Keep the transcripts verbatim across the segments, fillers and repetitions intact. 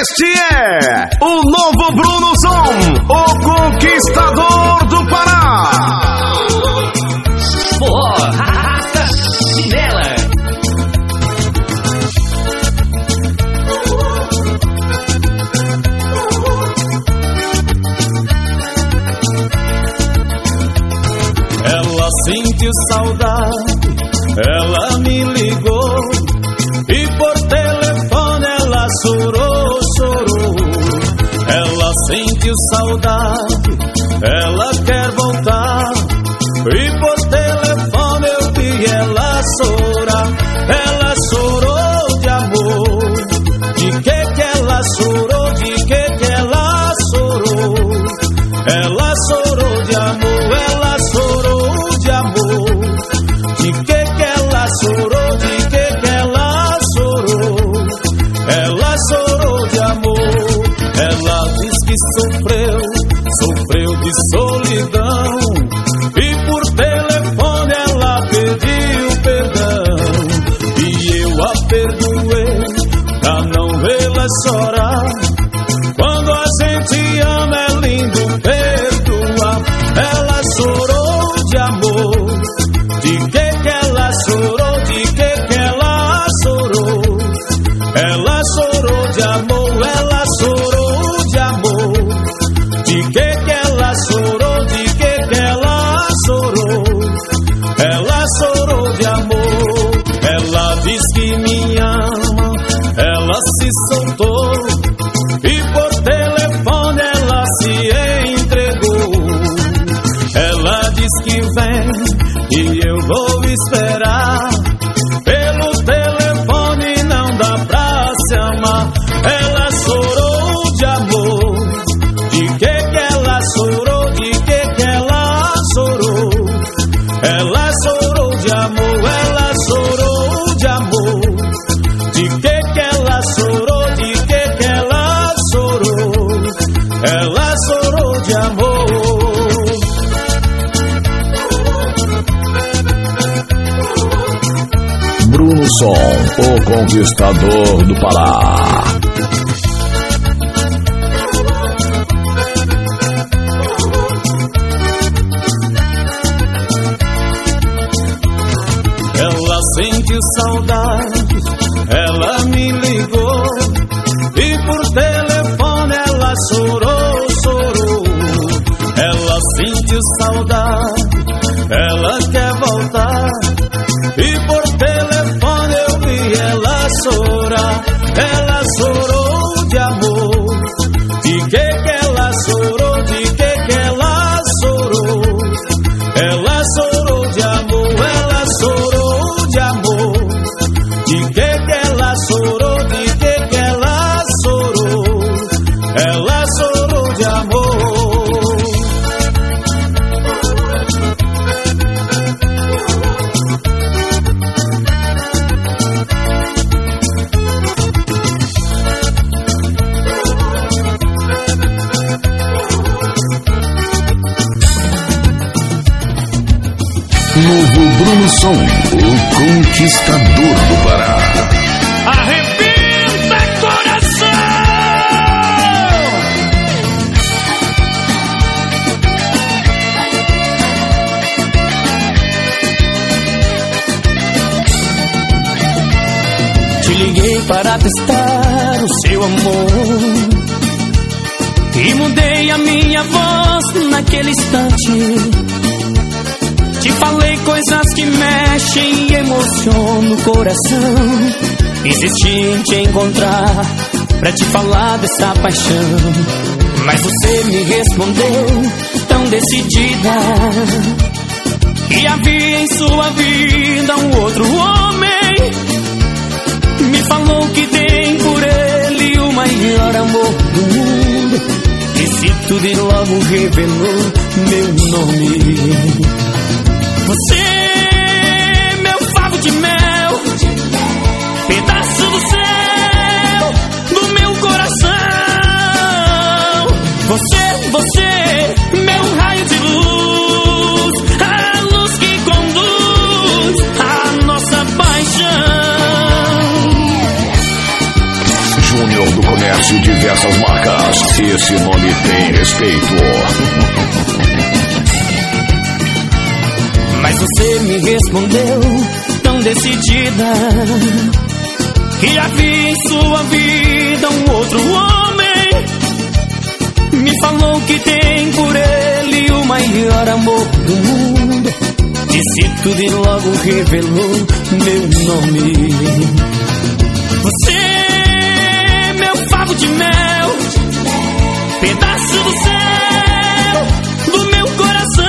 Este é o novo Bruno Som, o conquistador do Pará. Forró, arrasta, chinela. Ela sentiu saudade, ela me ligou e por telefone ela chorou, chorou. Ela sentiu saudade, ela quer voltar e por telefone eu vi ela chorar. Ela chorou de amor, de que que ela chorou, de que que ela chorou. Ela chorou de amor, ela chorou de amor. De que que ela chorou, de que que ela chorou. Ela chorou de amor. Ela diz que sofreu, sofreu de solidão e por telefone ela pediu perdão. E eu a perdoei pra não vê-la chorar. Quando a gente ama é lindo perdoar. Ela chorou de amor. De que que ela chorou, de que que ela chorou. Ela chorou de amor, ela chorou de amor. De que que ela chorou, de que que ela chorou. Ela chorou de amor. Ela diz que me ama, ela se soltou e por telefone ela se entregou. Ela diz que vem e eu vou esperar. Pelo telefone não dá pra se amar. Ela chorou de amor. De que que ela chorou, de que que ela chorou. Ela chorou de amor, ela chorou de amor. De que que ela chorou, de que que ela chorou. Ela chorou de amor. Bruno Som, o conquistador do Pará. Ela sentiu saudade, ela me ligou e por telefone ela chorou, chorou. Ela sentiu saudade, ela quer voltar e por telefone eu vi ela chorar. Ela chorou de amor. De que que ela chorou, de que que ela chorou. Ela chorou de amor, ela chorou de amor. De que que ela chorou, de que que ela chorou. Ela chorou de amor. Novo Bruno Som, o conquistador do Pará. Arrebenta coração! Te liguei para testar o seu amor e mudei a minha voz naquele instante. Te falei coisas que mexem e emocionam o coração. Insisti em te encontrar pra te falar dessa paixão, mas você me respondeu tão decidida que havia em sua vida um outro homem. Me falou que tem por ele o maior amor do mundo. Disse tudo e logo revelou meu nome. Você, meu favo de mel, pedaço do céu, do meu coração. Você, você, meu raio de luz, a luz que conduz a nossa paixão. Júnior do Comércio. Comércio Diversas Marcas. Esse nome tem respeito. Mas você me respondeu tão decidida que havia em sua vida um outro homem. Me falou que tem por ele o maior amor do mundo. Disse tudo e logo revelou meu nome. Você, meu favo de mel, pedaço do céu, do meu coração.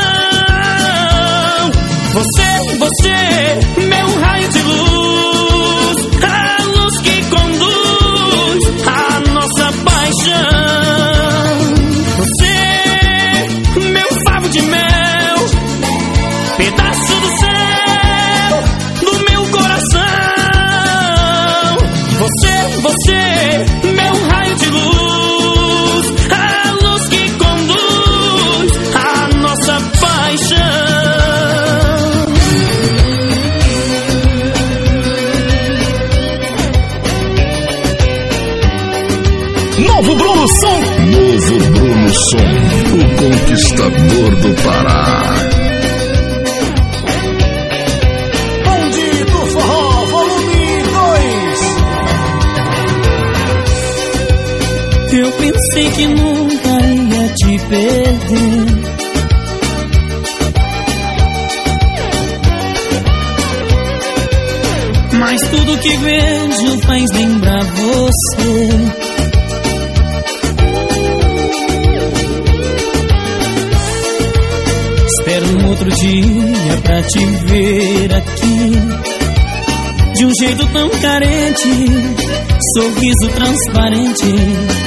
Você, você, meu raio de luz, a luz que conduz a nossa paixão. Você, meu favo de mel, pedaço do céu, do meu coração. Você, você, meu raio de luz, a luz que conduz a nossa paixão. Novo Bruno Som. Novo Bruno Som, o conquistador do Pará. Bonde do Forró, volume dois. Eu pensei que nunca ia te perder. Mas tudo que vejo faz lembrar você. Espero um outro dia pra te ver aqui, de um jeito tão carente, sorriso transparente,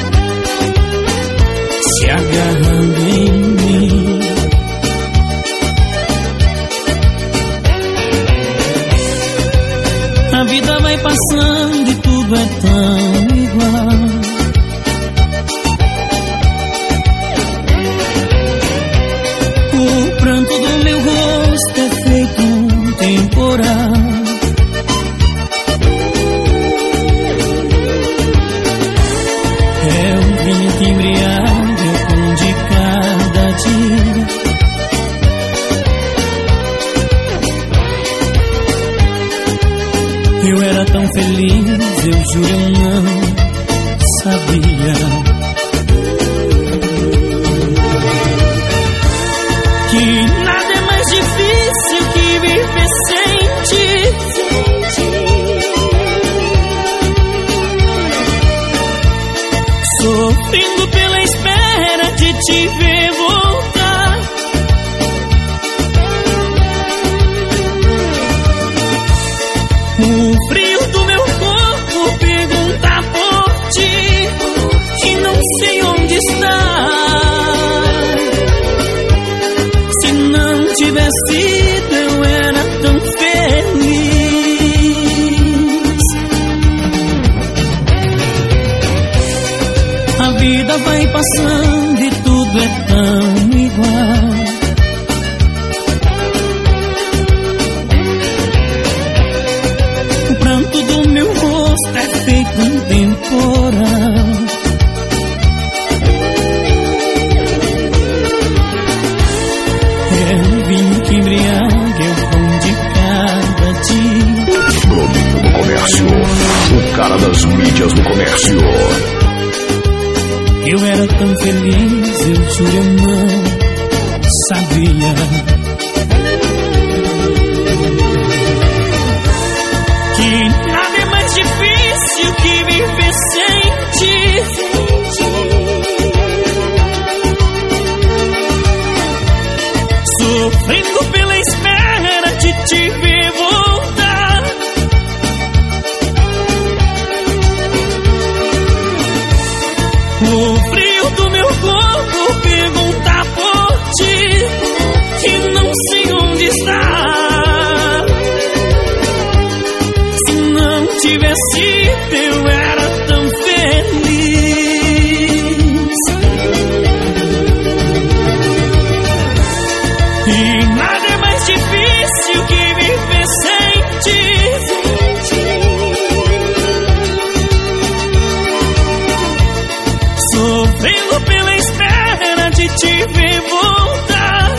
se agarrando em mim. A vida vai passando e tudo é tão igual. O pranto do meu rosto é feito um temporal. É um vinho que embriaga o pão de cada dia. Eu era tão feliz, eu juro eu não sabia que nada é mais difícil que viver sem ti. Sofrendo pela espera de te ver voltar. O frio do meu corpo pergunta por ti, e não sei onde está. Se não tivesse ido, eu era tão feliz. A vida vai passando e tudo é tão igual. O pranto do meu rosto é feito um temporal. É um vinho que embriaga, é o pão de cada dia. Bruninho do Comércio, o cara das mídias do comércio. Eu era tão feliz, eu juro eu não sabia que nada é mais difícil que viver sem ti. Sofrendo pela espera de te ver voltar. O frio do meu corpo pergunta por ti, e não sei onde está. Se não tivesse ido, eu era tão feliz. E nada é mais difícil que viver sem ti. sofrendo pela espera de te ver voltar.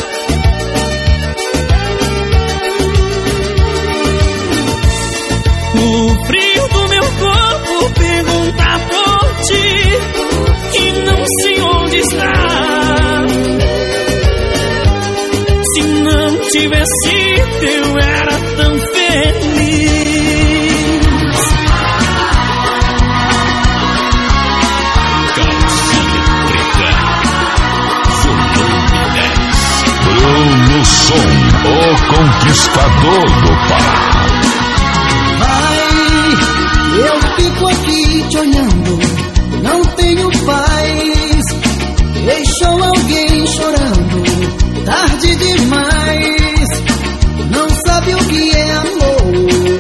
O frio do meu corpo pergunta por ti e não sei onde está. Se não tivesse eu era tão feliz. Bruno Som, o conquistador do Pará. Ai, eu fico aqui te olhando, não tenho paz. Deixou alguém chorando, tarde demais. Não sabe o que é amor.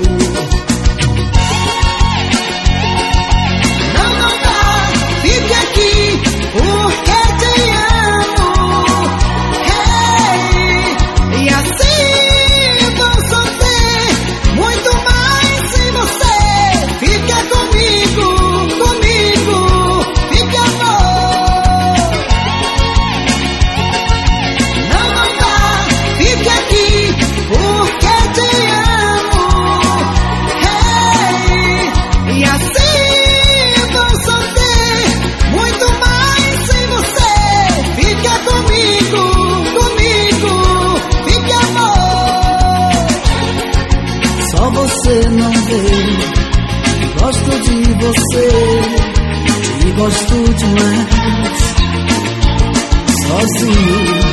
Não, não dá, fique aqui, porque te amo. Hey, e assim vou sofrer muito mais sem você. Fica comigo, comigo, fica amor. Não, não dá, fique aqui, porque te amo. Hey, e assim vou sofrer muito mais sem você. Fica comigo, comigo, fica amor. Só você não vê, gosto de você, te gosto demais. Sozinho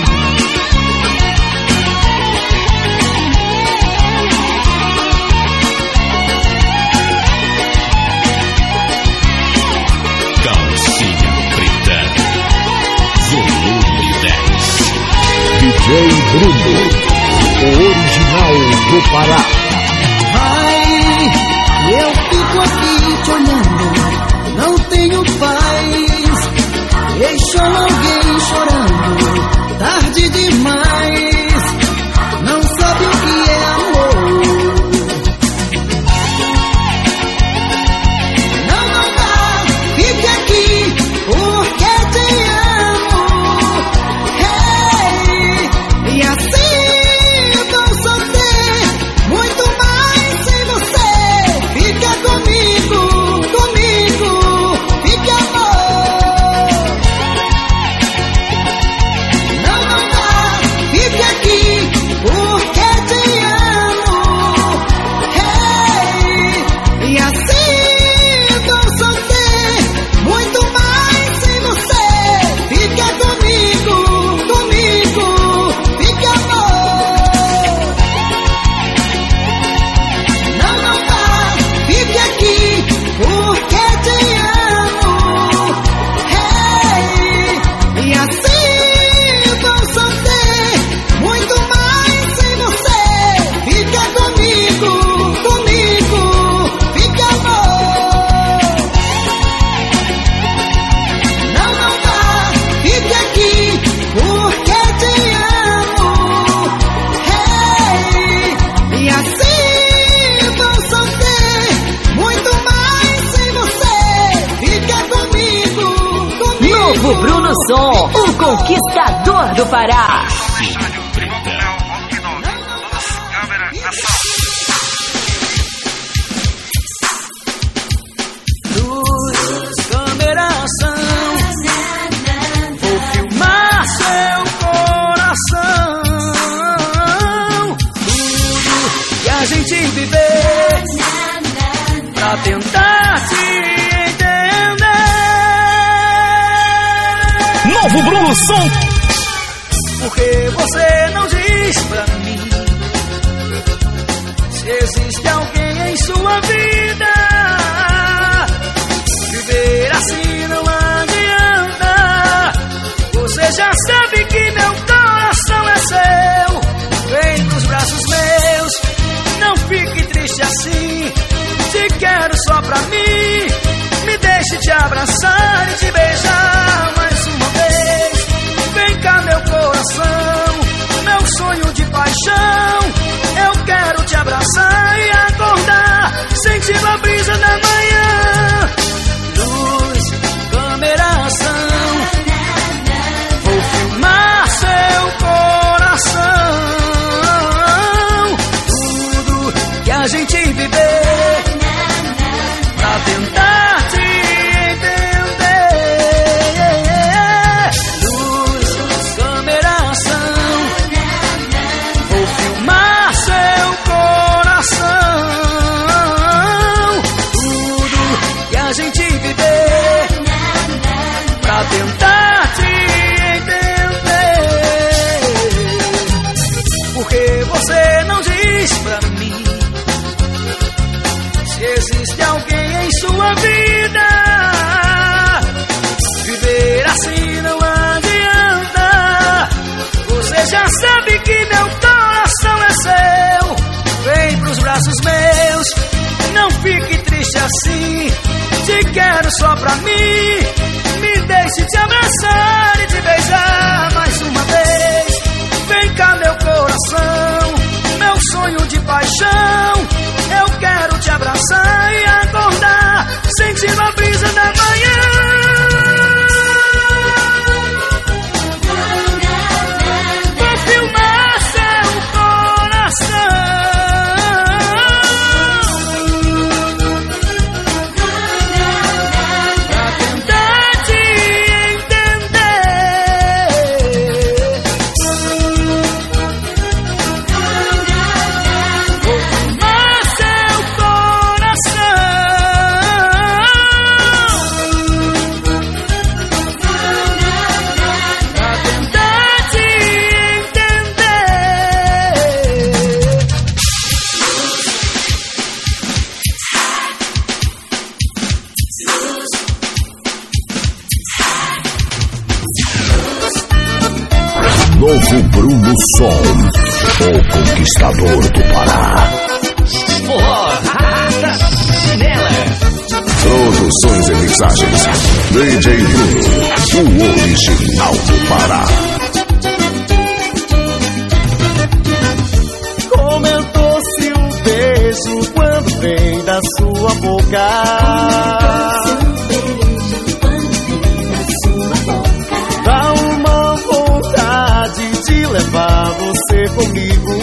Calcinha Preta, volume dez. D J Bruno, o original do Pará. Ai, eu fico aqui te olhando, não tenho paz. Deixou alguém chorando, tarde demais. Não sabe o que é amor. Não, não dá, fique aqui, porque te amo. Hey, e assim vou sofrer muito mais sem você. Fica comigo, comigo, fica amor. Não, não dá, fique aqui, porque te amo. Hey, e assim vou sofrer muito mais sem você. Fica comigo, comigo, fica amor. Não, não dá, fique aqui, porque te amo. Hey, e assim vou sofrer muito mais sem você. Fica comigo, comigo, fica amor. Não, não dá, fique aqui, porque te amo. Hey, e assim vou sofrer muito mais sem você. Fica comigo, comigo. Novo Bruno Som, o conquistador do Pará. Luz, câmera, ação. Vou filmar seu coração. Tudo que a gente viver pra tentar te entender. Novo Bruno Som. Porque você não diz pra mim se existe alguém em sua vida. Viver assim não adianta. Você já sabe que meu coração é seu. Vem nos braços meus, não fique triste assim. Te quero só pra mim. Me deixe te abraçar e te beijar mais uma vez. Vem cá meu coração, meu sonho de paixão. Eu quero te abraçar e acordar, sentindo a brisa da manhã. Luz, câmera, ação. assim, te quero só pra mim. Me deixe te abraçar e te beijar mais uma vez. Vem cá meu coração, meu sonho de paixão. Eu quero te abraçar e acordar, sentindo a brisa da manhã. Vou filmar seu coração pra tentar te entender. Vou filmar seu coração pra tentar te entender. Novo Bruno Som, o conquistador do Pará. Forró, rata, chinela. Produções e mixagens, D J Bruno, o original do Pará. Comentou se o beijo quando vem da sua boca dá uma vontade de levar você comigo.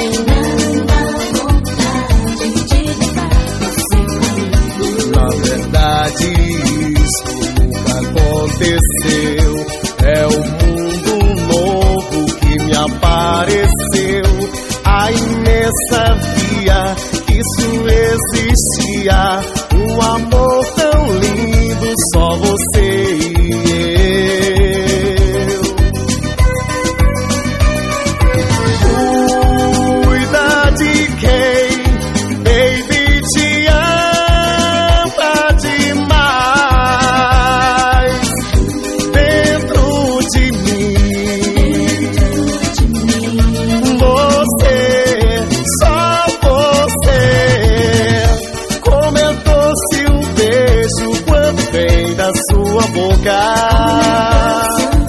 Na verdade isso nunca aconteceu. É um mundo novo que me apareceu. Ai, nem sabia que isso existia. Um amor tão lindo, só você e eu. Cuida de quem, baby, te ama demais. Dentro de mim, você, só você. Comentou se o beijo quando vem da sua boca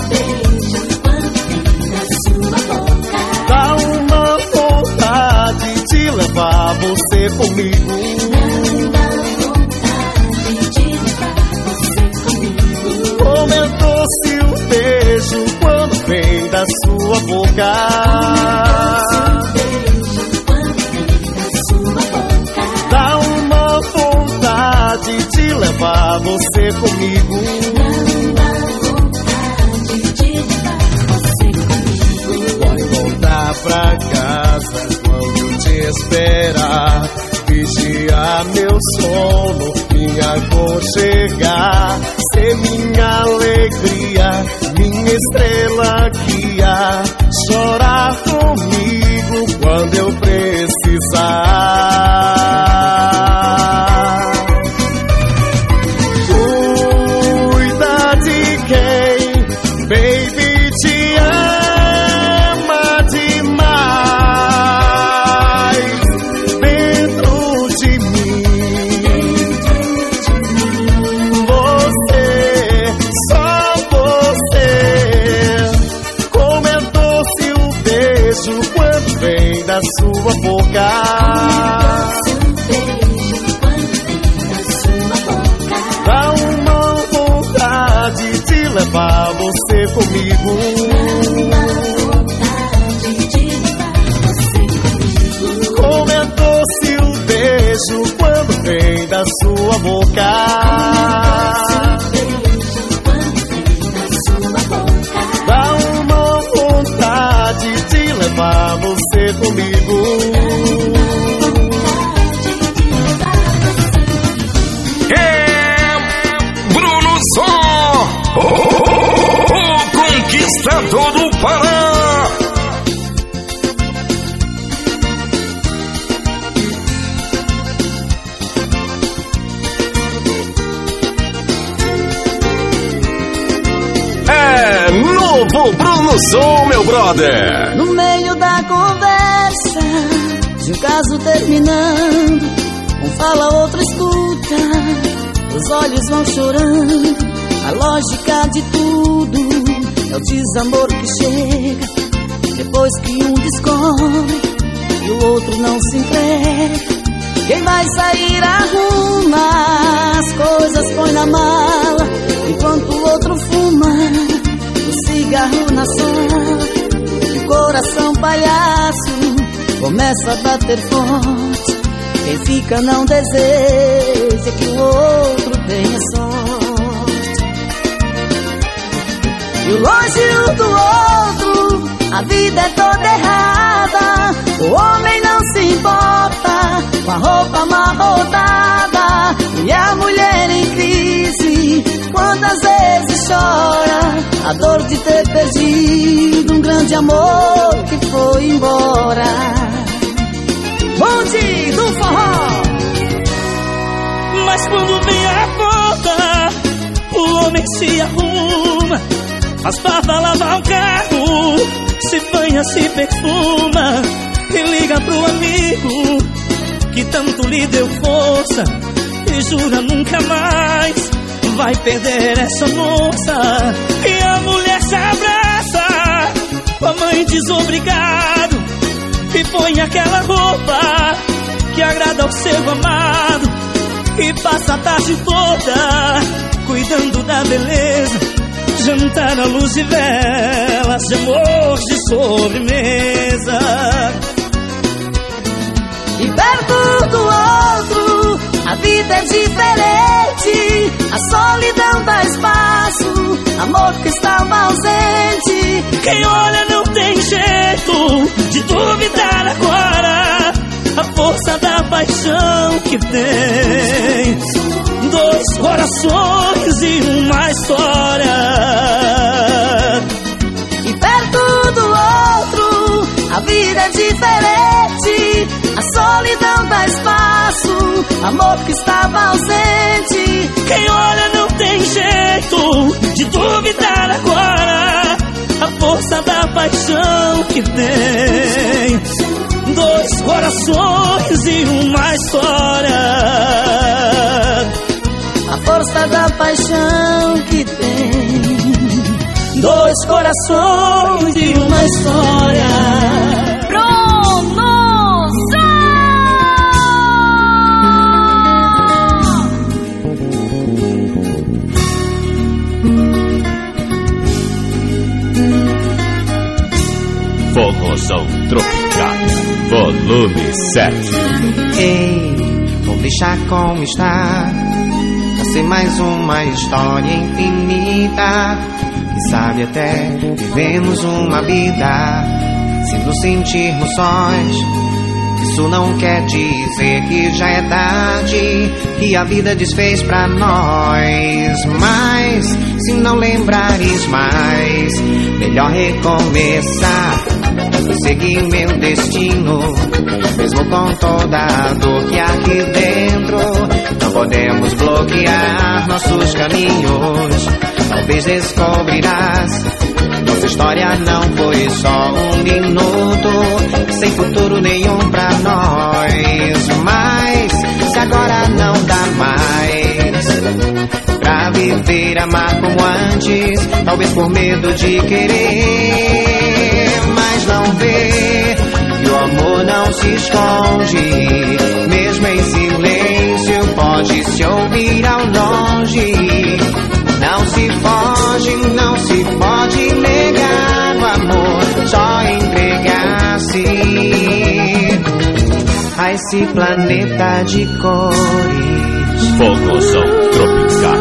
dá uma vontade de levar você comigo. Comentou se o beijo quando vem da sua boca dá uma vontade de levar você comigo. Vai voltar pra casa quando te esperar, vigiar meu sono, me aconchegar, ser minha alegria, minha estrela guia, chorar comigo quando eu precisar. Cuida de quem, baby, te ama demais. Dentro de mim, você, só você. Comentou se o beijo quando vem da sua boca dá uma vontade de levar você comigo. Comentou se o beijo quando vem da sua boca dá uma vontade de levar você comigo. Bruno Som, o conquistador do Pará. É novo Bruno Som, meu brother. No meio da conversa, de um caso terminando, um fala, outro escuta. Meus olhos vão chorando, a lógica de tudo é o desamor que chega depois que um descobre e o outro não se entrega. Quem vai sair arruma as coisas, põe na mala, enquanto o outro fuma o cigarro na sala. O coração palhaço começa a bater forte. Quem fica não deseja que o outro tenha sorte. E o longe do outro, a vida é toda errada. O homem não se importa com a roupa amarrotada, e a mulher em crise quantas vezes chora a dor de ter perdido um grande amor que foi embora. Bonde do forró. Mas quando vem a conta, o homem se arruma, faz barba, lava o carro, se banha, se perfuma e liga pro amigo que tanto lhe deu força e jura nunca mais vai perder essa moça. E a mulher se abraça, a mãe diz obrigado e põe aquela roupa que agrada ao seu amado e passa a tarde toda cuidando da beleza, jantar à luz de velas, de amor, de sobremesa. E perto do outro, a vida é diferente. A solidão dá espaço, amor que estava ausente. Quem olha não tem jeito de duvidar agora a força da paixão que tem. Dois corações e uma história. E perto do outro, a vida é diferente. A solidão dá espaço, amor que estava ausente. Quem olha não tem jeito de duvidar agora a força da paixão que tem. Dois corações e uma história. A força da paixão que tem. Dois corações e uma história. Forrozão Tropical, volume sete. Ei, vou deixar como está, vai ser mais uma história infinita. Quem sabe até vivemos uma vida se nos sentirmos sós. Isso não quer dizer que já é tarde, que a vida desfez pra nós. Mas se não lembrares mais, melhor recomeçar, seguir meu destino, mesmo com toda a dor que há aqui dentro. Não podemos bloquear nossos caminhos, talvez descobrirás, nossa história não foi só um minuto, sem futuro nenhum pra nós. Mas se agora não dá mais pra viver, amar como antes, talvez por medo de querer, mas não vê que o amor não se esconde, mesmo em silêncio pode se ouvir ao longe. Não se foge, não se pode negar o amor, só entregar-se a esse planeta de cores. Forrozão Tropical.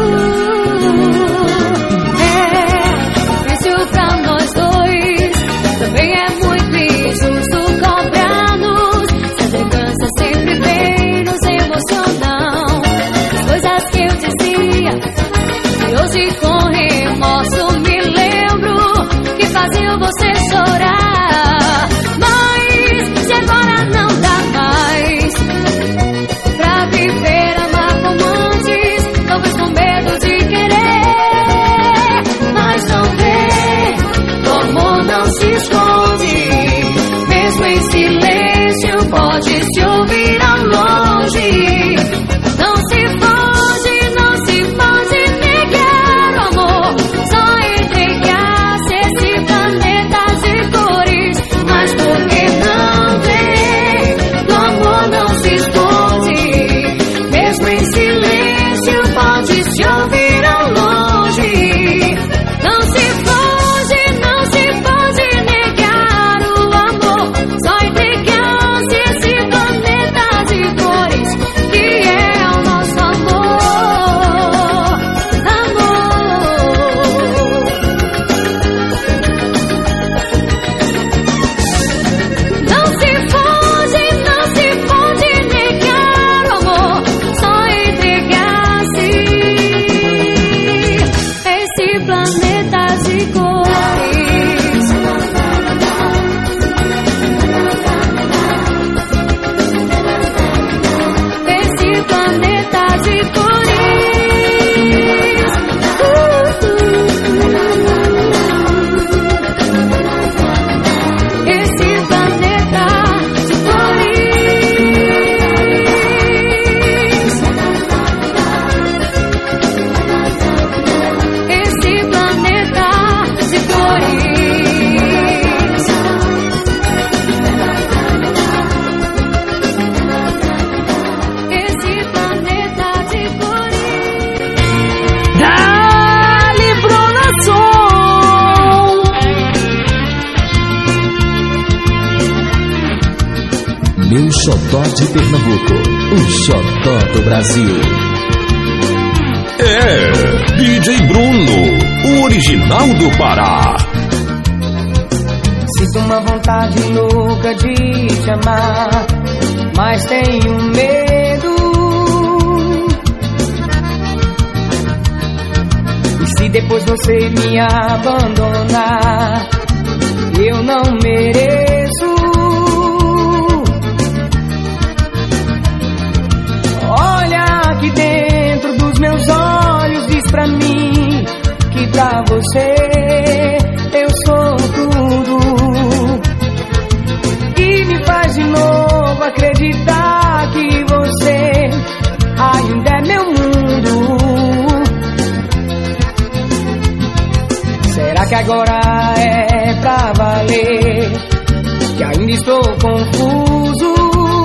É difícil pra nós dois, também é muito injusto cobrar-nos. Se a vingança sempre vem nos emocionar, as coisas que eu dizia, hoje com remorso me lembro que faziam você chorar. Mas se agora não dá mais pra viver, amar como antes, meu xodó de Pernambuco, o xodó do Brasil. É, D J Bruno, o original do Pará. Sinto uma vontade louca de te amar, mas tenho medo. E se depois você me abandonar, eu não mereço. Olha aqui dentro dos meus olhos, diz pra mim que pra você eu sou tudo. E me faz de novo acreditar que você ainda é meu mundo. Será que agora é pra valer? Que ainda estou confuso.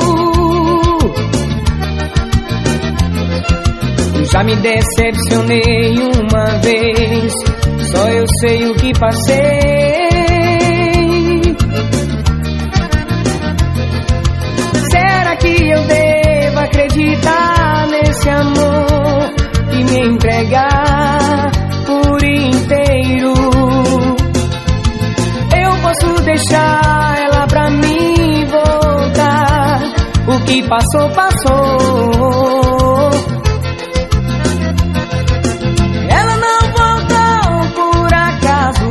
Eu já me decepcionei uma vez, só eu sei o que passei. Será que eu devo acreditar nesse amor e me entregar por inteiro? Eu posso deixar ela pra mim voltar. O que passou, passou. Ela não voltou por acaso.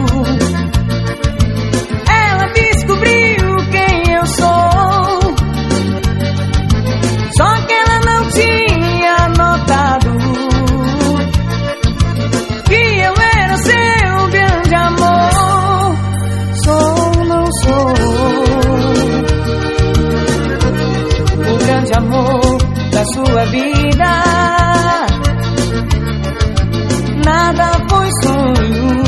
Ela descobriu quem eu sou. Só que ela não tinha notado que eu era seu grande amor. Sou, não sou o grande amor da sua vida. Nada foi sonho.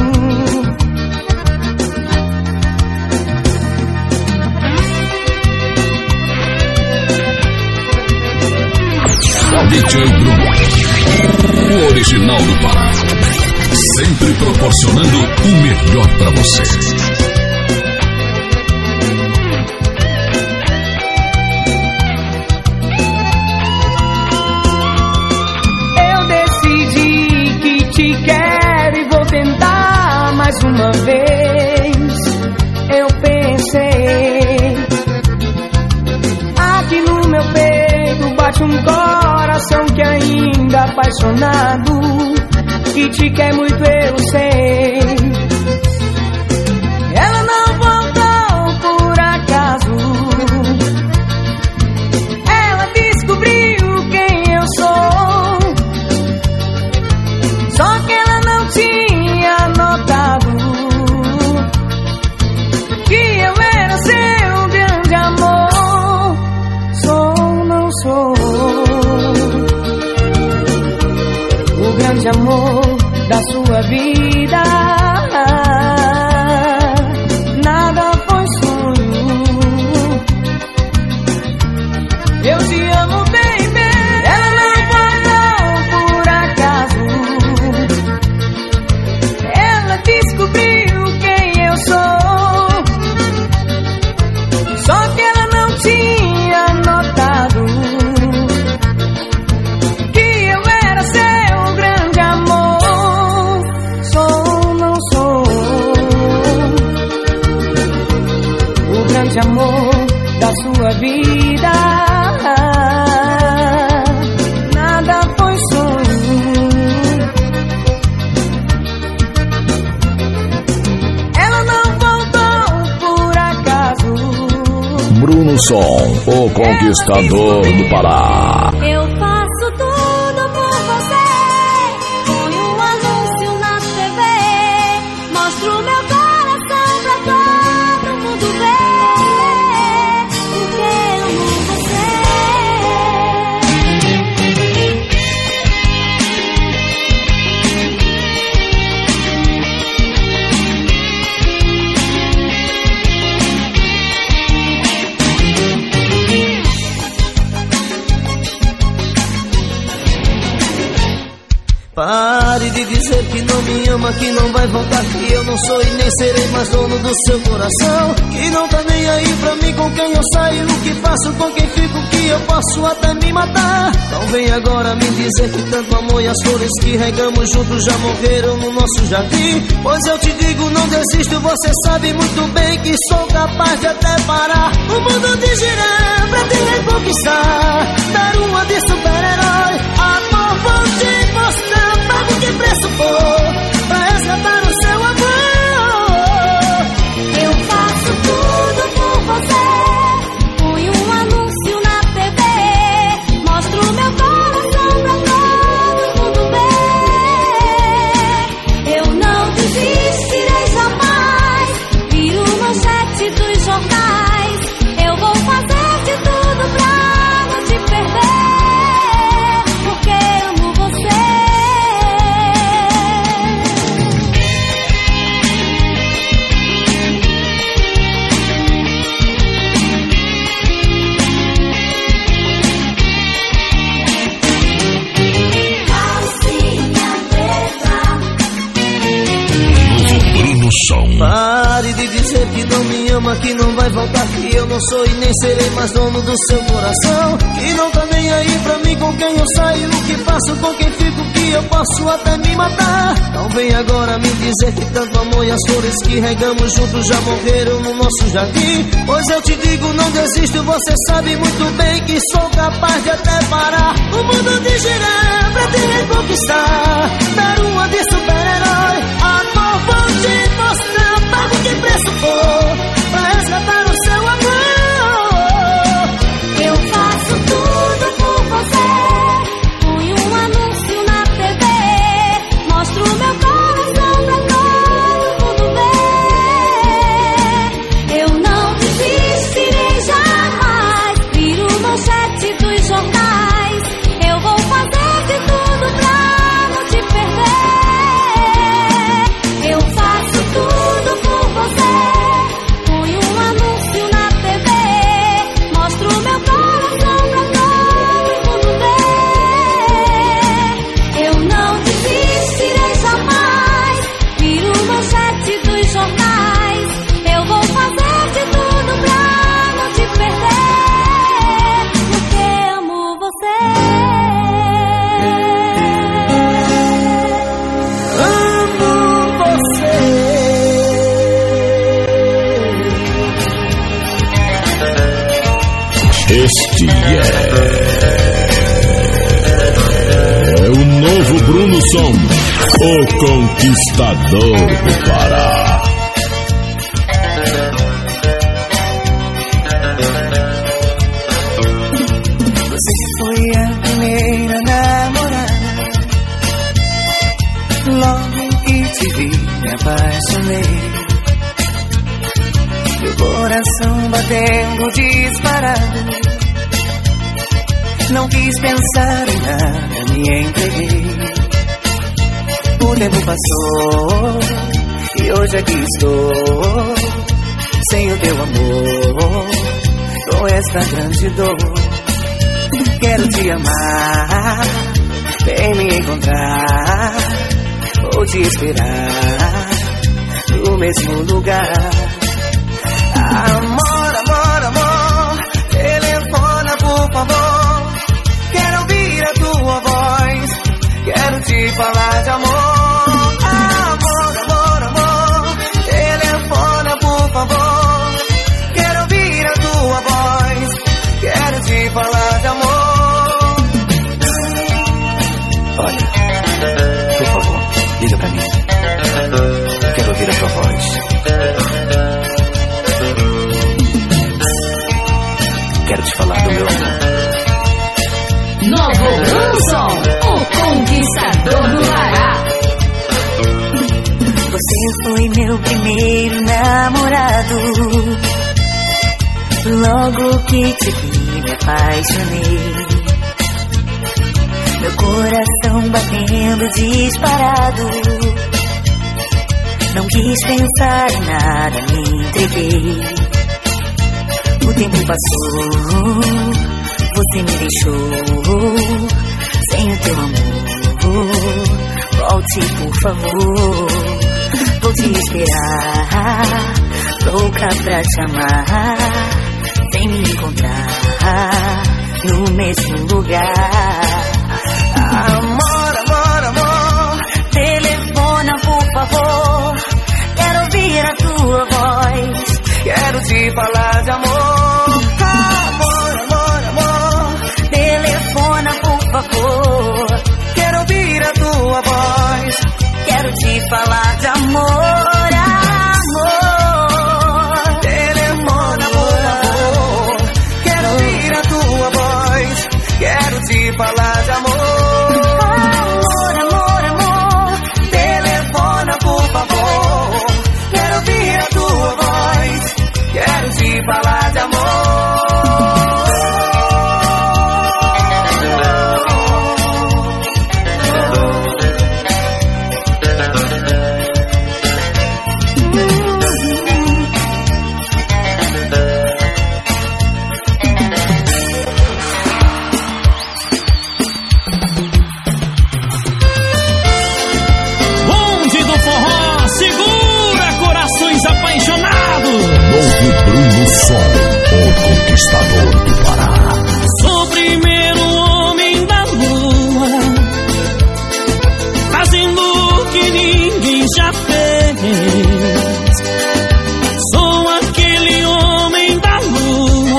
D J Bruno, o original do Pará, sempre proporcionando o melhor pra você. Eu decidi que te quero e vou tentar mais uma vez. Eu pensei, aqui no meu peito bate um coração que ainda apaixonado, que te quer muito, eu sei. Ela não voltou por acaso. Ela descobriu quem eu sou. Só que ela não tinha notado que eu era seu grande amor. Sou, não sou o grande amor da sua vida. Nada foi sonho. Eu te amo, baby. Ela não voltou por acaso. Ela descobriu quem eu sou. Só que ela não tinha notado que eu era seu grande amor. Sou, não sou o grande amor da sua vida. Nada foi sonho. Ela não voltou por acaso. Bruno Som, o conquistador do Pará. Eu faço tudo por você. Ponho um anúncio na T V. Mostro meu coração pra todo mundo ver. Porque amo você. Pare de dizer que não me ama, que não vai voltar, que eu não sou e nem serei mais dono do seu coração, que não tá nem aí pra mim com quem eu saio, o que faço, com quem fico, que eu posso até me matar. Então vem agora me dizer que tanto amor e as flores que regamos juntos já morreram no nosso jardim. Pois eu te digo, não desisto, você sabe muito bem que sou capaz de até parar o mundo de girar pra te reconquistar, dar uma de super-herói. Amor, vou te mostrar, pago o que preço for pra resgatar o seu amor. Eu faço tudo por você, põe um anúncio na T V, mostro meu coração pra todo mundo ver. Eu não desistirei jamais, viro manchete dos jornais. Eu vou fazer de tudo pra não te perder, porque amo você. Bruno Som. Pare de dizer que não me ama, que não vai voltar, que eu não sou e nem serei mais dono do seu coração, que não tá nem aí pra mim com quem eu saio, o que faço, com quem fico, que eu posso até me matar. Então vem agora me dizer que tanto amor e as flores que regamos juntos já morreram no nosso jardim. Pois eu te digo, não desisto, você sabe muito bem que sou capaz de até parar o mundo de girar pra te reconquistar, dar uma de super-herói. Amor, vou te mostrar, pago que preço for pra resgatar o seu amor. Eu faço tudo por você, põe um anúncio na T V, mostro meu coração pra todo mundo ver. Eu não desistirei jamais, viro manchete dos jornais. Eu vou fazer de tudo pra não te perder. Eu faço tudo por você, põe um anúncio na T V, mostro meu coração pra todo mundo ver. Eu não desistirei jamais, viro manchete dos jornais. Eu vou fazer de tudo pra não te perder, porque amo você. Amo você. Este é o novo Bruno Som, o conquistador do Pará. Você foi a primeira namorada, logo que te vi me apaixonei. Meu coração batendo disparado, não quis pensar em nada, me entreguei. O tempo passou e hoje aqui estou, sem o teu amor, com esta grande dor. Quero te amar, vem me encontrar, vou te esperar no mesmo lugar. Amor, amor, amor, telefona por favor. Quero ouvir a tua voz, quero te falar de amor. Amor, amor, amor, telefona por favor. Quero ouvir a tua voz, quero te falar de amor. Olha, por favor, liga pra mim. Quero ouvir a tua voz. Quero te falar do meu amor. Novo Bruno Som, o conquistador do Pará. Você foi meu primeiro namorado, logo que te vi me apaixonei. Meu coração batendo disparado, não quis pensar em nada, me entreguei. O tempo passou, você me deixou, sem o teu amor, volte por favor. Vou te esperar, louca pra te amar. Vem me encontrar no mesmo lugar. Amor, amor, amor, telefona por favor. Quero ouvir a tua voz, quero te falar de amor. Amor, amor, amor, telefona por favor. Quero ouvir a tua voz, quero te falar de amor. Amor, telefona por favor. Quero ouvir a tua voz, quero te falar de amor. Amor, amor, amor, telefona por favor. Quero ouvir a tua voz, quero te falar de amor. Novo Bruno Som, o conquistador do Pará. Sou o primeiro homem da lua, fazendo o que ninguém já fez. Sou aquele homem da lua,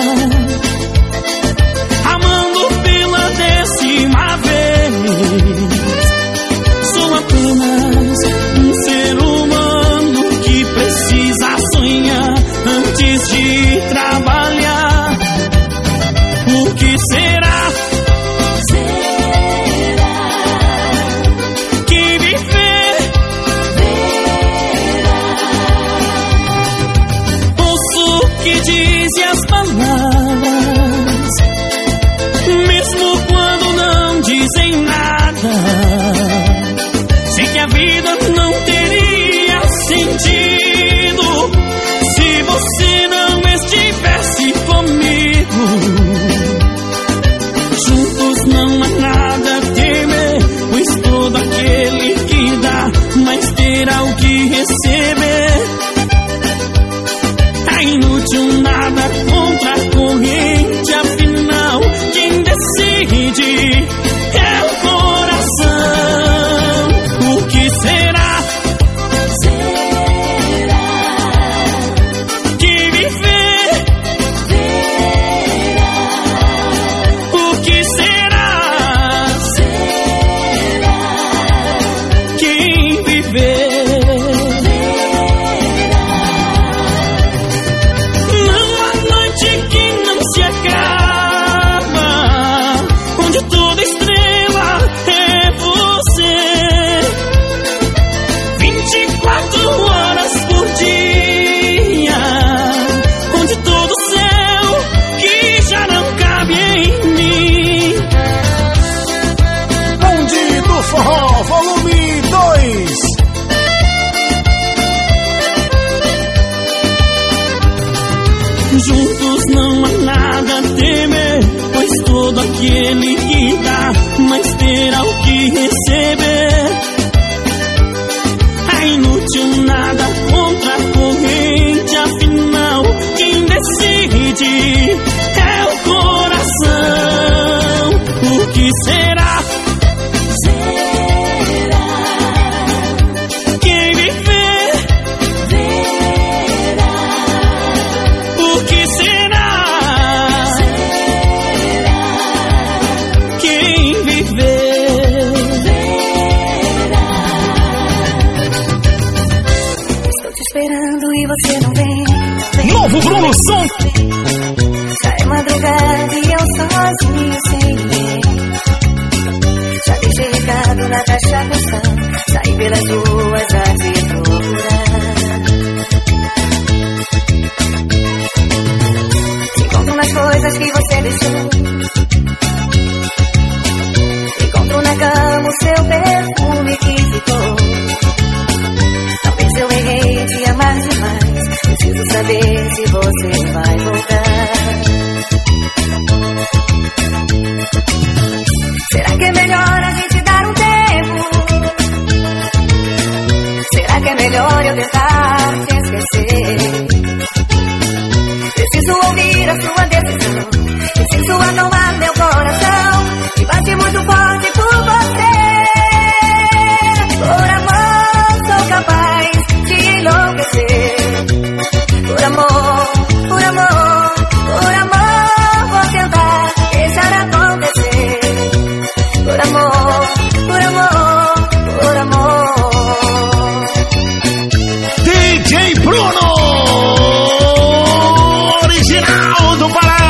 amando pela décima vez. Sou apenas um ser humano que precisa sonhar antes de trabalhar. O que será? Será que viver verá. Ouço o que dizem as palavras, mesmo quando não dizem nada. Sei que a vida não teria sentido se você não estivesse comigo. Juntos não há nada a temer, pois todo aquele que dá mais terá o que receber. É inútil nada contra a corrente, afinal quem decide é o coração. O que será? Será que viver verá. O que será? Será quem viver verá. Não há noite que não se acaba, onde toda estrela é você. Vinte e quatro horas por dia, onde todo o céu que já não cabe em mim. Bonde do Forró, volume dois. Juntos não há nada a temer, pois todo aquele que dá mais terá o que receber. É inútil nada contra a corrente, afinal quem decide é o coração. O que será? Será quem viver verá. O que será? Será quem viver verá. Estou te esperando e você não vem, vem. Novo Bruno Som. Já é madrugada e eu sozinho sem ninguém. Já deixei recado na caixa postal, saí pelas ruas a te procurar. Encontro nas coisas que você deixou, encontro na cama o seu perfume que ficou. Talvez eu errei em te amar demais, preciso saber se você vai voltar. Será que é melhor a gente dar um tempo? melhor eu tentar te esquecer. Preciso ouvir a sua decisão, preciso acalmar meu coração, que bate muito forte por você. Por amor sou capaz de enlouquecer. Por amor, por amor, por amor vou tentar deixar acontecer. Por amor, por amor, por amor. D J Bruno, original do Pará.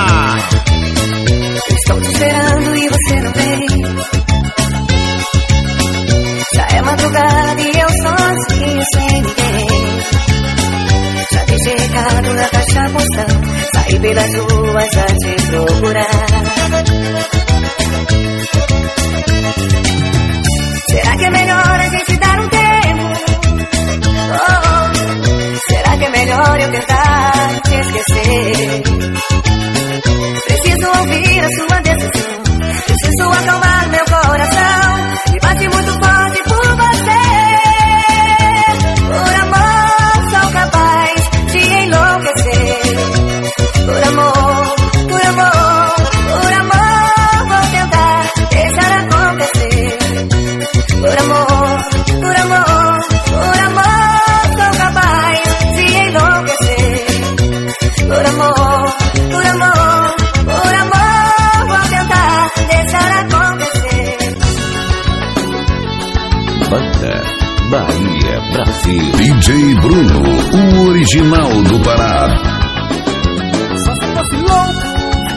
Estou te esperando e você não vem. Já é madrugada e eu sozinho sem ninguém. Já deixei recado na caixa postal, saí pelas ruas a te procurar. Será que é melhor a gente dar um tempo? Oh, será que é melhor eu tentar te esquecer? Preciso ouvir a sua decisão, preciso acalmar meu coração, que bate muito forte por você. Por amor sou capaz de enlouquecer. Por amor, por amor, por amor vou tentar deixar acontecer. Por amor, por amor, por amor sou capaz de enlouquecer. Por amor, por amor, por amor vou tentar deixar acontecer. Banda Bahia Brasil. D J Bruno, o original do Pará. Só se fosse louco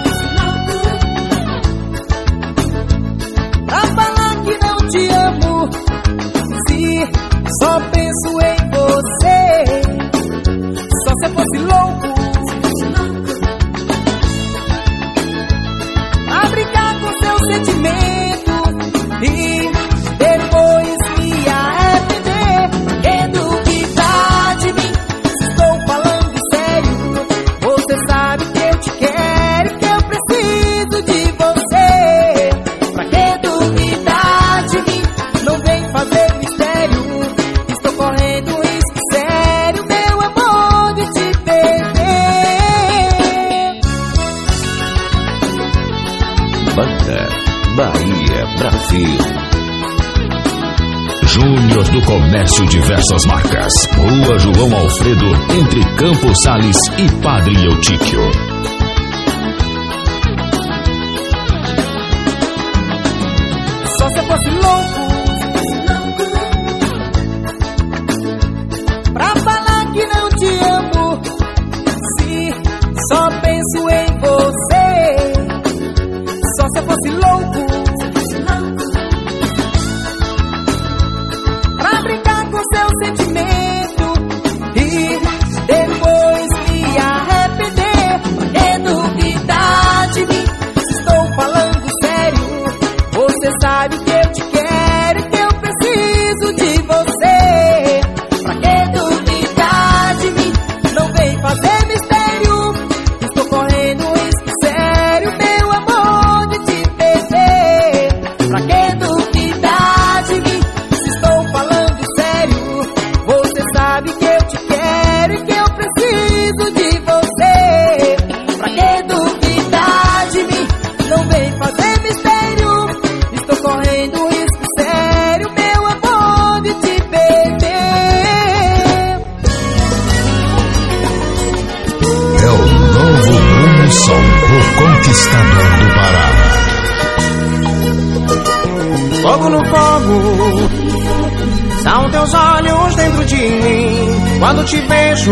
pra falar que não te amo, se só penso em você. Só se fosse louco pra brincar com seus sentimentos e depois me arrepender. Quem duvidar de mim, estou falando sério. Você sabe que eu te quero e que eu preciso de você. Pra que duvidar de mim? Não vem fazer mistério. Estou correndo um risco sério, meu amor, de te perder. Banda Bahia Brasil. Júnior do Comércio Diversas Marcas. Rua João Alfredo, entre Campos Sales e Padre Eutíquio. Só se eu fosse louco pra falar que não te amo, se só penso em você. Só se eu fosse louco pra brincar com seu sentimento e depois me arrepender. É duvidar de mim, estou falando sério. Você sabe que eu te quero e que eu preciso de você. Pra que duvidar de mim? Não vem fazer mistério. Estou correndo um risco sério, meu amor, de te perder. Pra que duvidar de mim? Se estou falando sério, você sabe que eu te quero e que eu preciso de você. Pra que duvidar de mim? Não vem fazer mistério. Estou correndo um risco sério, meu amor, de te perder. É o novo Bruno Som, o conquistador do Pará. Fogo no fogo, são teus olhos dentro de mim. Quando te vejo,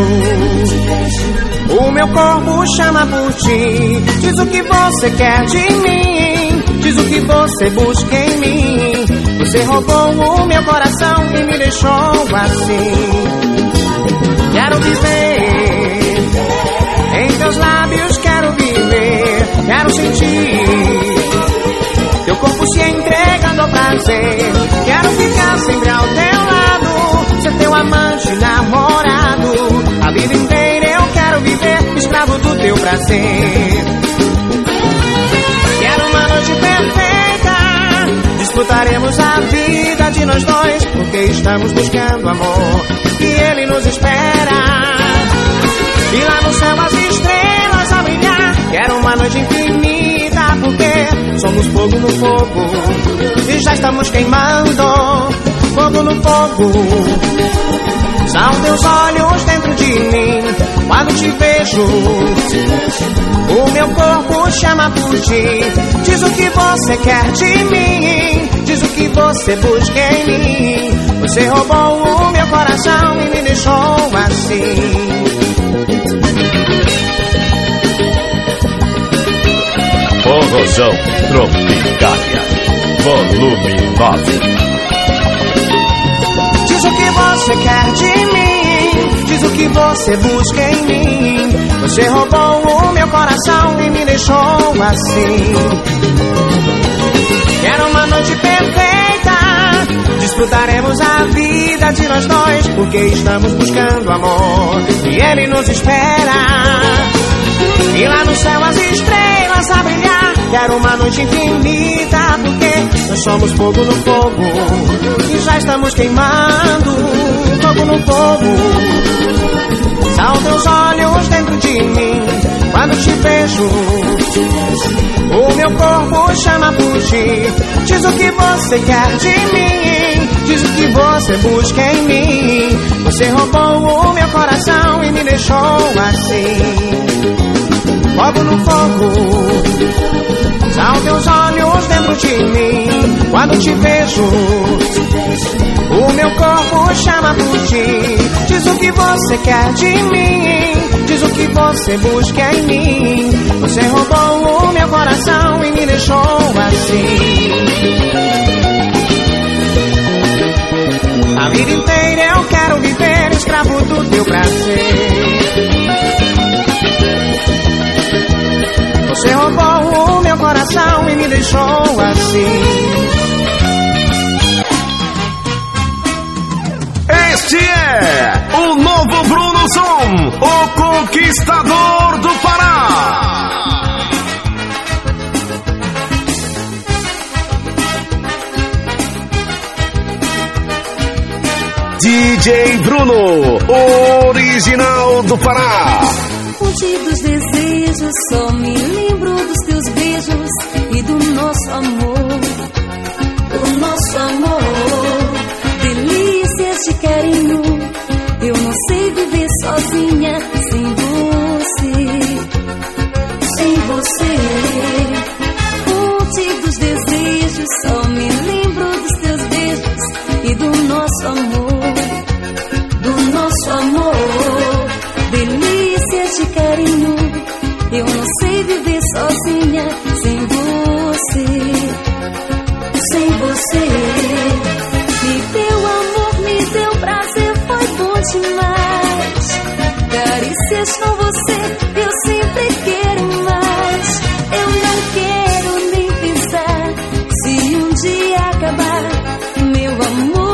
o meu corpo chama por ti. Diz o que você quer de mim, diz o que você busca em mim. Você roubou o meu coração e me deixou assim. Quero viver em teus lábios, quero viver, quero sentir teu corpo se entregando ao prazer. Quero ficar sempre ao teu lado, ser teu amante, namorado. A vida inteira eu quero viver, escravo do teu prazer. Quero uma noite perfeita, Desfrutaremos a vida de nós dois, porque estamos buscando amor e Ele nos espera. E lá no céu as estrelas a brilhar, quero uma noite infinita, porque somos fogo no fogo e já estamos queimando. Fogo no fogo, são teus olhos dentro de mim. Quando te vejo, o meu corpo chama por ti. Diz o que você quer de mim, diz o que você busca em mim. Você roubou o meu coração e me deixou assim. Forrozão Tropicália, volume nove. Diz o que você quer de mim, diz o que você busca em mim. Você roubou o meu coração e me deixou assim. Quero uma noite perfeita, desfrutaremos a vida de nós dois, porque estamos buscando amor e Ele nos espera. E lá no céu as estrelas a brilhar, quero uma noite infinita, porque nós somos fogo no fogo e já estamos queimando. Fogo no fogo, são teus olhos dentro de mim. Quando te vejo, o meu corpo chama por ti. Diz o que você quer de mim, diz o que você busca em mim. Você roubou o meu coração e me deixou assim. Fogo no fogo, são teus olhos dentro de mim. Quando te vejo, o meu corpo chama por ti. Diz o que você quer de mim, diz o que você busca em mim. Você roubou o meu coração e me deixou assim. A vida inteira eu quero viver escravo do teu prazer. Você roubou o meu coração e me deixou assim. Este é o novo Bruno Som, o conquistador do Pará. D J Bruno, original do Pará. Fonte dos desejos, só me lembro dos teus beijos e do nosso amor, do nosso amor. Delícias de carinho, eu não sei viver sozinha sem você, sem você. Fonte dos desejos, só me lembro dos teus beijos e do nosso amor, do nosso amor. Delícias de carinho, eu não sei viver sozinha sem você, sem você. Me deu amor, me deu prazer, foi bom demais. Carícias com você, eu sempre quero mais. Eu não quero nem pensar se um dia acabar, meu amor.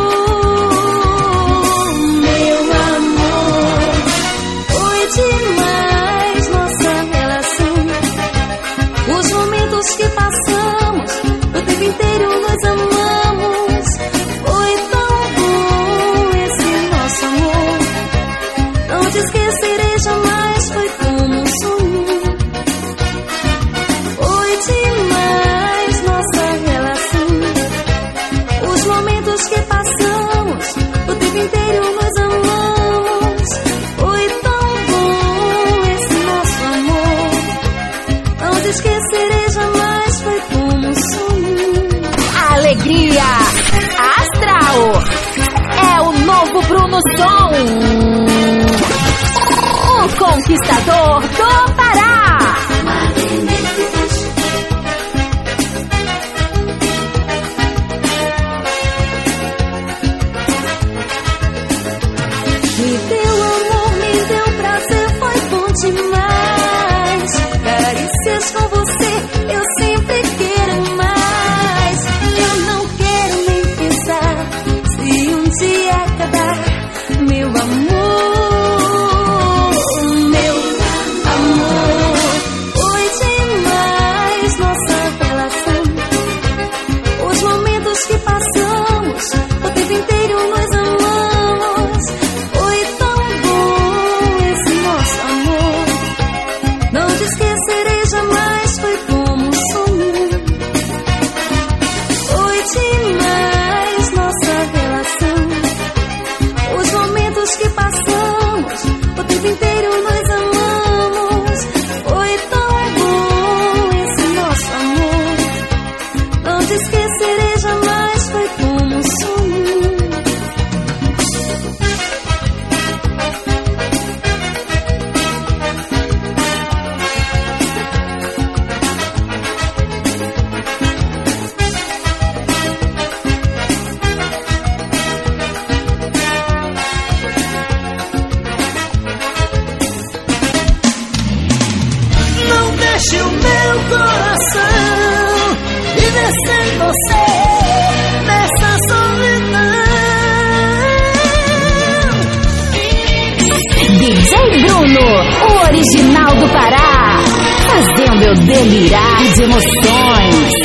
Demais nossa relação, os momentos que passamos, o tempo inteiro nos amamos. Foi tão bom esse nosso amor, não te esquecerei jamais, foi como um sonho. Foi demais nossa relação, os momentos que passamos, o tempo inteiro nos amamos. Esquecerei jamais, foi como um sonho. Alegria Astral é o novo Bruno Som, o conquistador do Pará. Me deu amor, me deu prazer, foi bom demais. Carícias com você, eu sempre quero mais. Eu não quero nem pensar se um dia acabar, meu amor, meu vou delirar de emoções.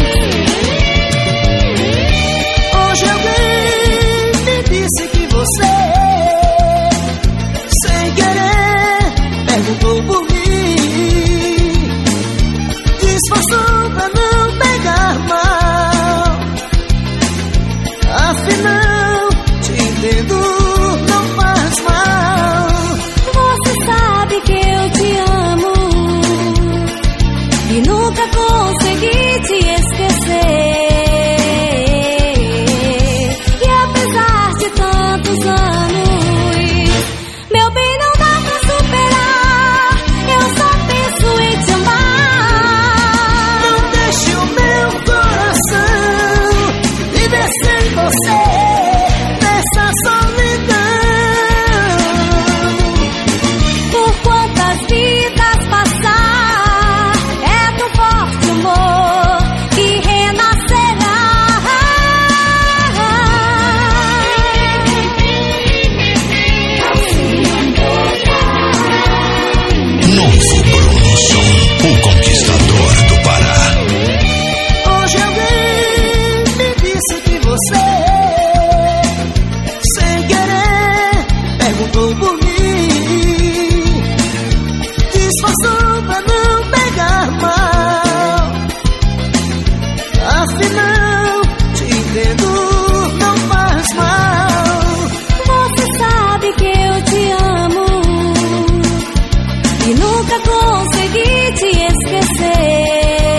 Hoje alguém me disse que você, sem querer, perguntou por mim, disfarçou pra não pegar mal. Afinal, te entendo, não faz mal. Você sabe que eu te amo e nunca consegui te esquecer. E apesar de tantos anos, meu bem, não dá pra superar. Eu só penso em te amar. Não deixe o meu coração viver sem você nessa solidão. Por quantas vidas passar, é tão forte o amor que renascerá. Novo Bruno Som, o conquistador do Pará. Hoje alguém me disse que você, sem querer, perguntou por mim, disfarçou pra não pegar mal. Afinal, te entendo, não faz mal. Você sabe que eu te amo e nunca consegui te esquecer.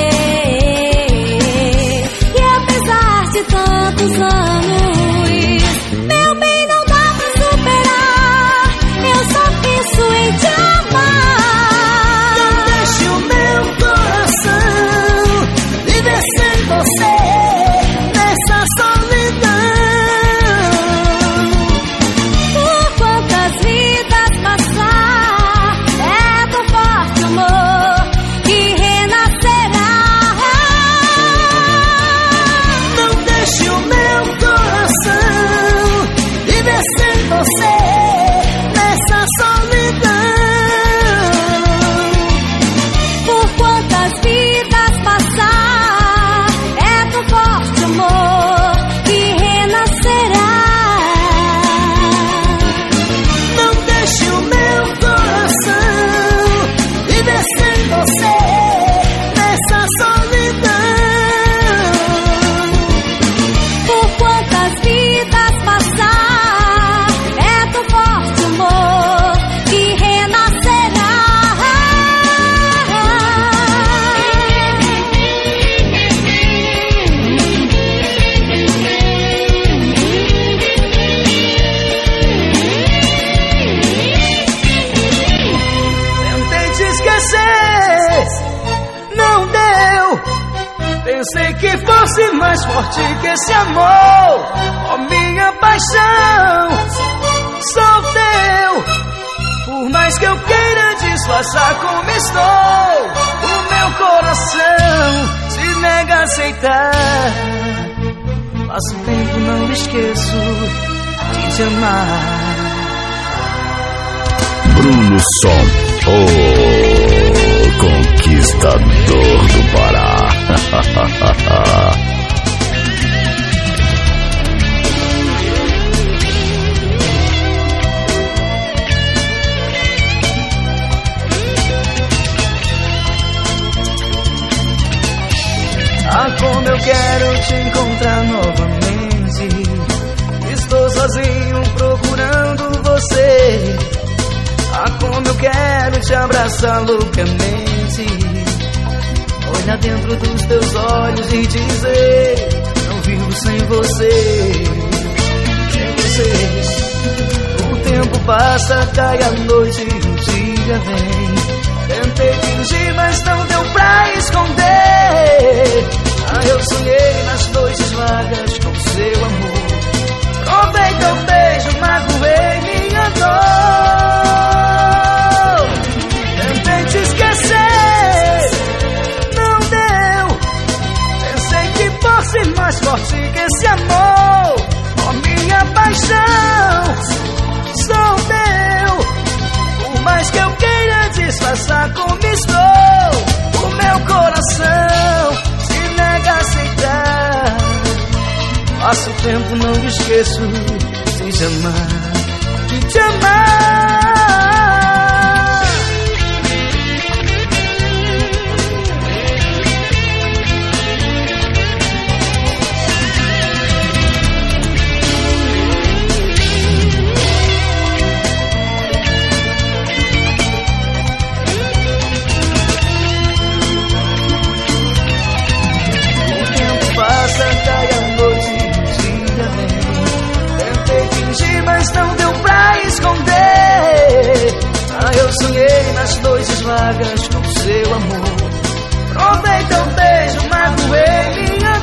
E apesar de tantos anos, meu bem, não dá pra superar. Eu só penso em te amar. Não deixe o meu coração viver sem você nessa solidão. Por quantas vidas passar, é tão forte o amor que renascerá. Não deixe o meu coração viver sem você nessa solidão. Por quantas vidas passar, é tão forte o amor que renascerá. Não deixe o meu coração viver sem você nessa solidão. Por quantas vidas passar, é tão forte o amor que renascerá. Tentei te esquecer, não deu. Pensei que fosse mais forte que esse amor. Ó, minha paixão, sou teu. Por mais que eu queira disfarçar como estou, o meu coração se nega a aceitar. Passo tempo, não esqueço de te amar. Bruno Som, o conquistador do Pará. Ah, como eu quero te encontrar novamente. Estou sozinho procurando você. Ah, como eu quero te abraçar loucamente. Olhar dentro dos teus olhos e dizer: não vivo sem você. Sem você. O tempo passa, cai a noite e o dia vem. Tentei fingir, mas não deu pra esconder. Ah, eu sonhei nas noites vagas com seu amor. Provei teu beijo, magoei minha dor. Tentei te esquecer, não deu. Pensei que fosse mais forte que esse amor. Ó, minha paixão, sou teu. Por mais que eu queira disfarçar como estou, o meu coração Passa o tempo, não me esqueço sem jamais de te amar. Mas não deu pra esconder. Ah, eu sonhei nas noites vagas com seu amor. Provei teu beijo, magoei minha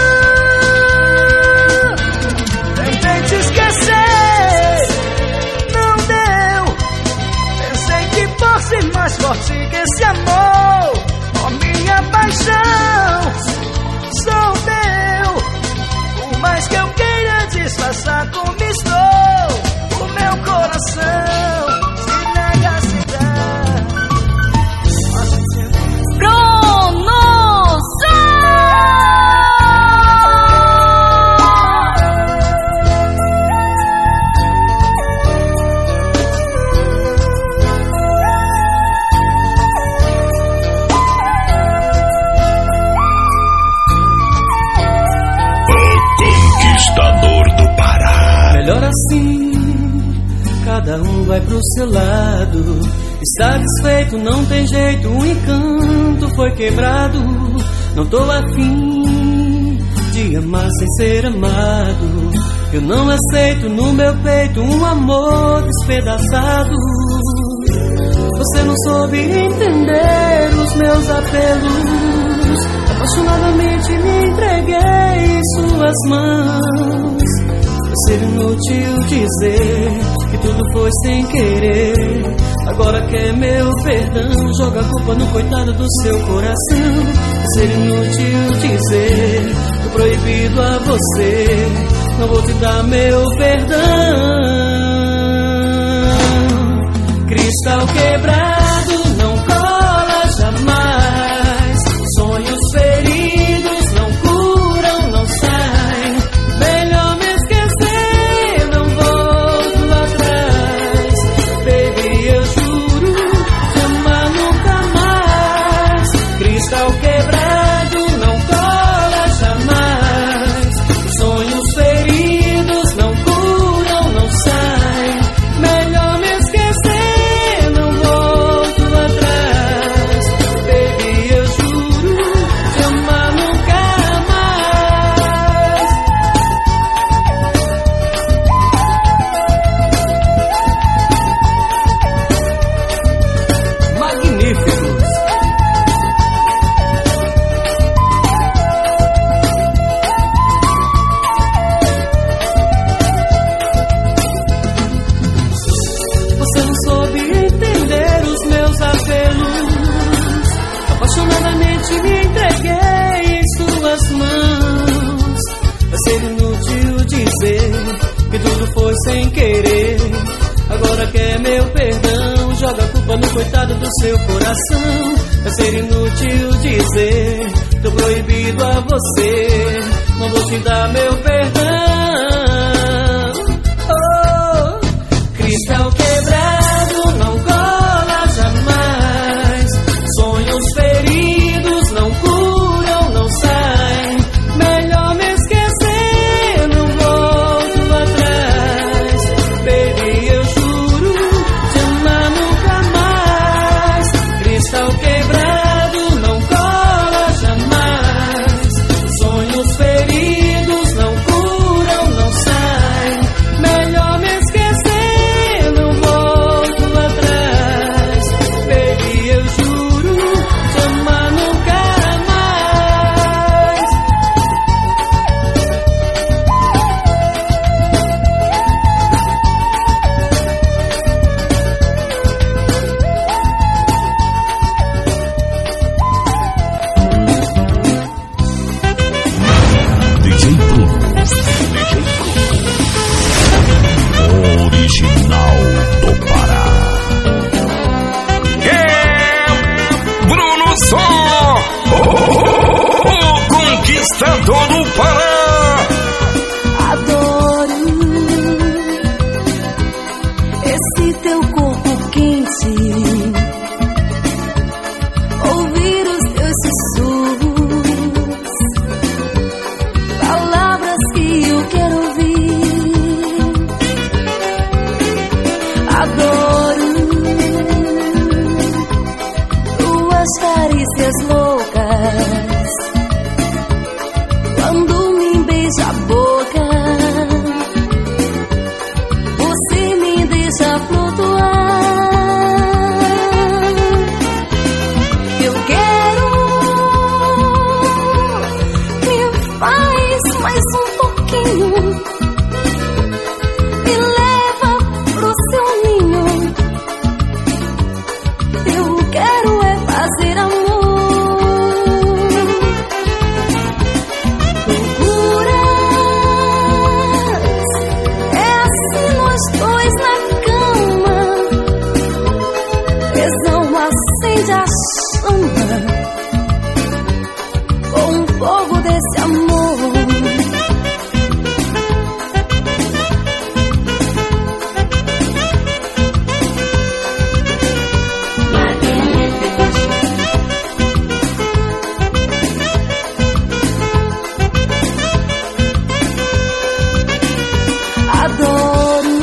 dor. Tentei te esquecer, não deu. Pensei que fosse mais forte que esse amor. Oh, minha paixão sou teu. Por mais que eu queira disfarçar como estou, o meu coração se nega a se dar. Melhor assim, cada um vai pro seu lado. Satisfeito, não tem jeito, o encanto foi quebrado. Não tô afim de amar sem ser amado. Eu não aceito no meu peito um amor despedaçado. Você não soube entender os meus apelos. Apaixonadamente me entreguei em suas mãos. Ser inútil dizer que tudo foi sem querer. Agora quer meu perdão, joga a culpa no coitado do seu coração. Ser inútil dizer que proibido a você, não vou te dar meu perdão. Cristal quebrado não cola jamais. Sonhos feridos não curam, não saem. Melhor me esquecer, não volto atrás. Baby, eu juro te amar nunca mais. Cristal quebrado não cola jamais. Sonhos feridos não curam, não saem. Melhor me esquecer, não volto atrás. Baby, eu juro te amar nunca mais. Magníficos. Você não soube entender os meus apelos. Apaixonadamente me entreguei em suas mãos. Vai ser inútil dizer que tudo foi sem querer. Agora quer meu perdão, joga a culpa no coitado do seu coração. Vai ser inútil dizer, tô proibido a você, não vou te dar meu perdão. Oh, cristal quebrado não cola jamais. Sonhos feridos não curam, não saem. Melhor me esquecer, não volto atrás. Baby, eu juro te amar nunca mais. Cristal quebrado não cola jamais. Sonhos feridos não curam. com o fogo desse amor. Adoro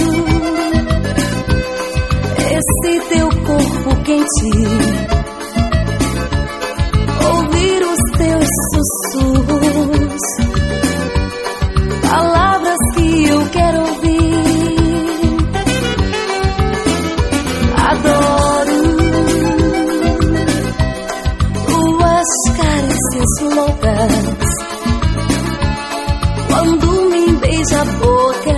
esse teu corpo quente, ouvir os teus sussurros, palavras que eu quero ouvir. Adoro tuas carícias loucas, quando me beija a boca,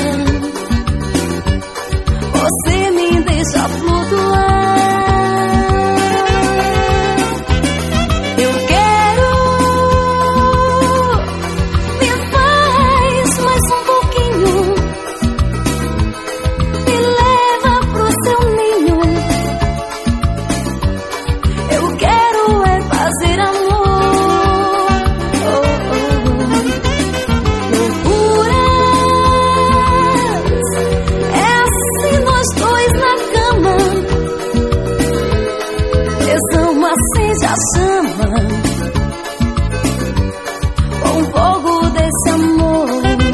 você me deixa flutuar. Eu quero, me faz mais um pouquinho, me leva pro seu ninho. Eu quero é fazer amor. Oh, oh. Loucuras, é assim nós dois na cama, tesão acende a chama, com o fogo desse amor.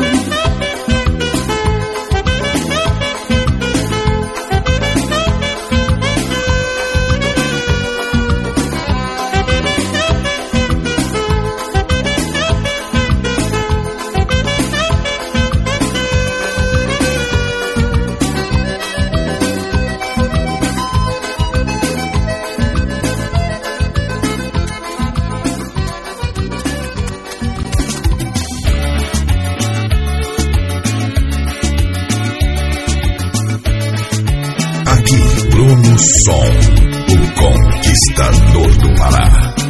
Aqui, Bruno Som, o conquistador do Pará.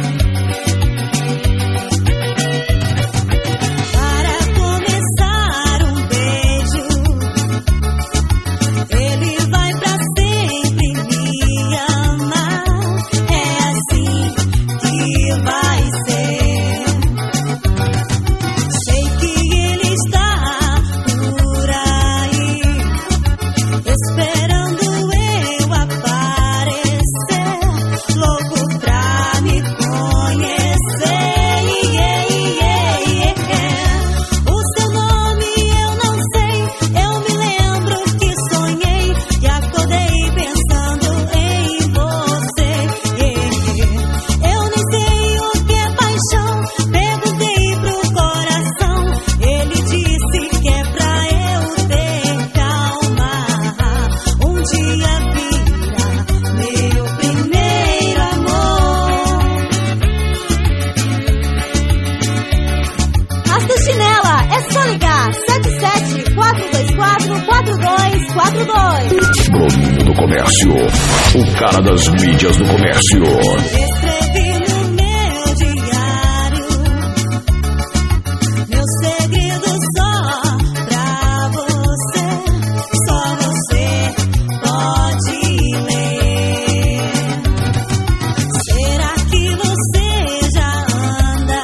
Para começar um beijo, ele vai pra sempre me amar. É assim que vai ser. Sei que ele está por aí, esperando eu aparecer, louco pra me conhecer. Yeah, yeah, yeah. O seu nome eu não sei, eu me lembro que sonhei e acordei pensando em você. Yeah. Eu nem sei o que é paixão, perguntei pro coração, ele disse que é pra eu ter calma. Um dia vira meu primeiro amor. Rasta Chinela, é só ligar sete sete quatro dois quatro quatro dois quatro dois. Bruno do Comércio, o cara das mídias do comércio. Escrevi no meu diário meu segredo só pra você, só você pode ler. Será que você já anda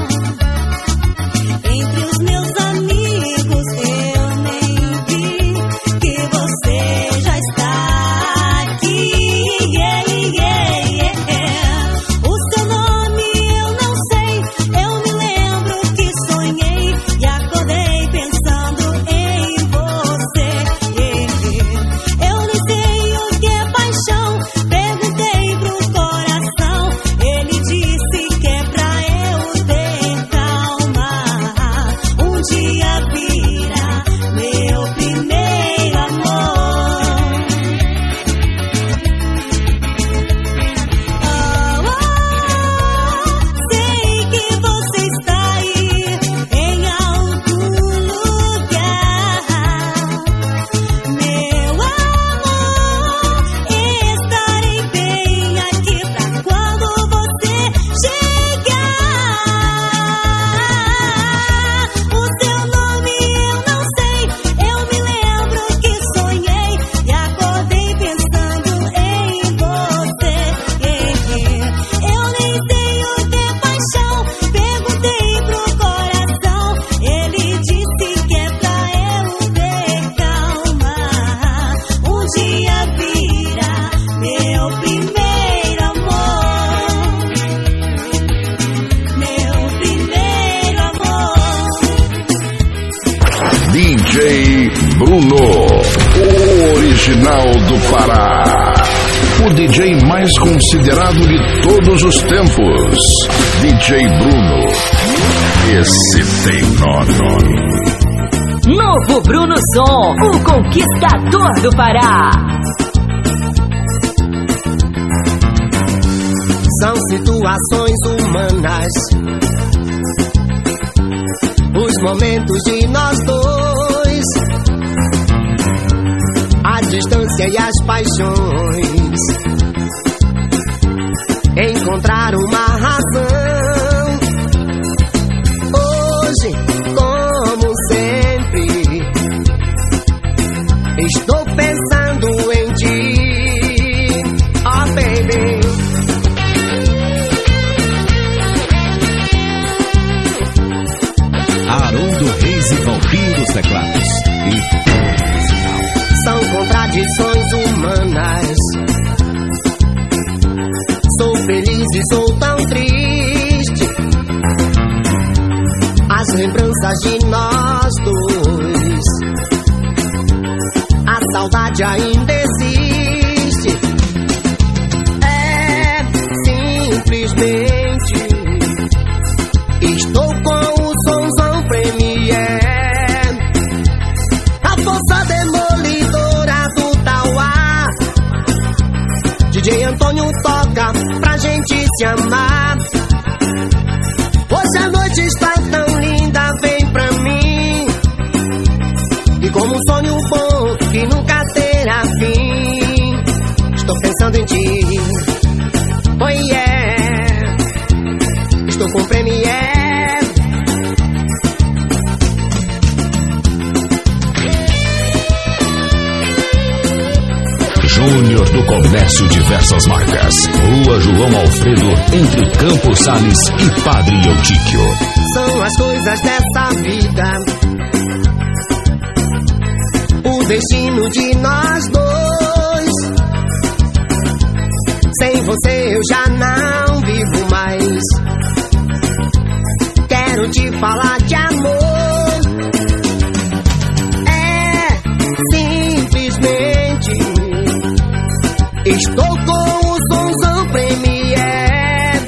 entre os meus amigos? Eu nem vi que você já está aqui. Yeah, yeah, yeah. original do Pará. O D J mais considerado de todos os tempos. D J Bruno. Esse tem nome. Novo Bruno Som, o conquistador do Pará. São situações humanas, os momentos de nós dois, a distância e as paixões, encontrar uma razão. Hoje, como sempre, estou pensando em ti, oh baby. Haroldo Reis e Valpinho dos teclados. E... São contradições humanas. Sou feliz e sou tão triste. As lembranças de nós dois. A saudade ainda existe. É simplesmente estou com o somzão Premier, a força demolidora do Tauá. D J Antônio toca pra gente se amar. Hoje a noite está tão linda, vem pra mim. E como um sonho bom que nunca terá fim, estou pensando em ti. Oh yeah, estou com Premier. Júnior do Comércio Diversas Marcas. Rua João Alfredo, entre Campos Sales e Padre Eutíquio. São as coisas dessa vida, o destino de nós dois. Sem você eu já não vivo mais. Quero te falar de amor. É simplesmente estou com o somzão Premier.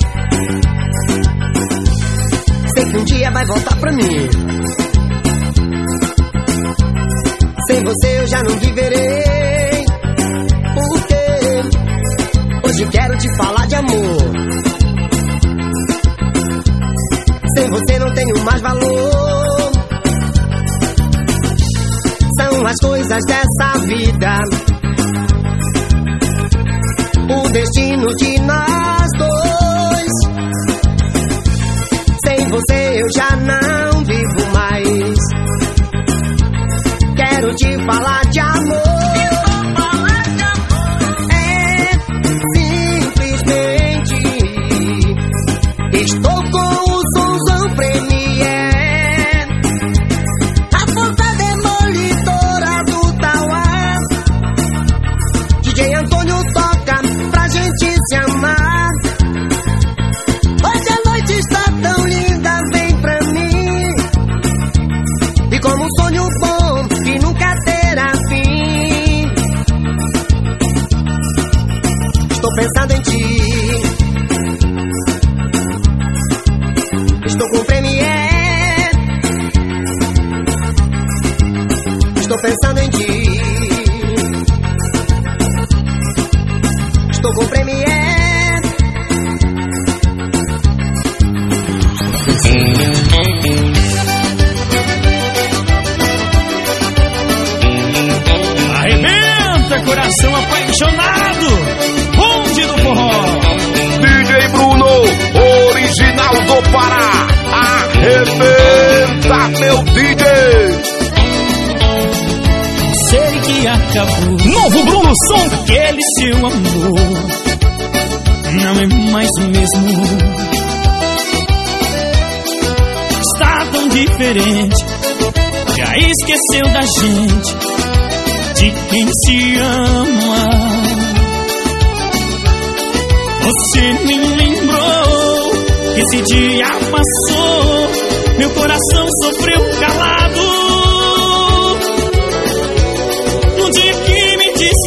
Sei que um dia vai voltar pra mim. Sem você eu já não viverei. Porque hoje quero te falar de amor. Sem você não tenho mais valor. São as coisas dessa vida, o destino de nós dois. Sem você eu já não vivo mais. Quero te falar de amor. É simplesmente estou com o somzão Premier, a força demolidora do Tauá. D J Antônio toca pra gente se amar. Hoje a noite está tão linda, vem pra mim. E como um sonho bom que nunca terá fim, estou pensando em ti. Estou com Premier. Estou pensando em ti. Estou com Premier. Arrebenta, coração apaixonado, bonde do forró. D J Bruno, original do Pará. Arrebenta, meu D J. Sei que acabou. Novo Bruno Som. Aquele seu amor não é mais o mesmo. Está tão diferente. Já esqueceu da gente, de quem se ama. Você me lembrou que esse dia passou. Meu coração sofreu calado no dia que me disse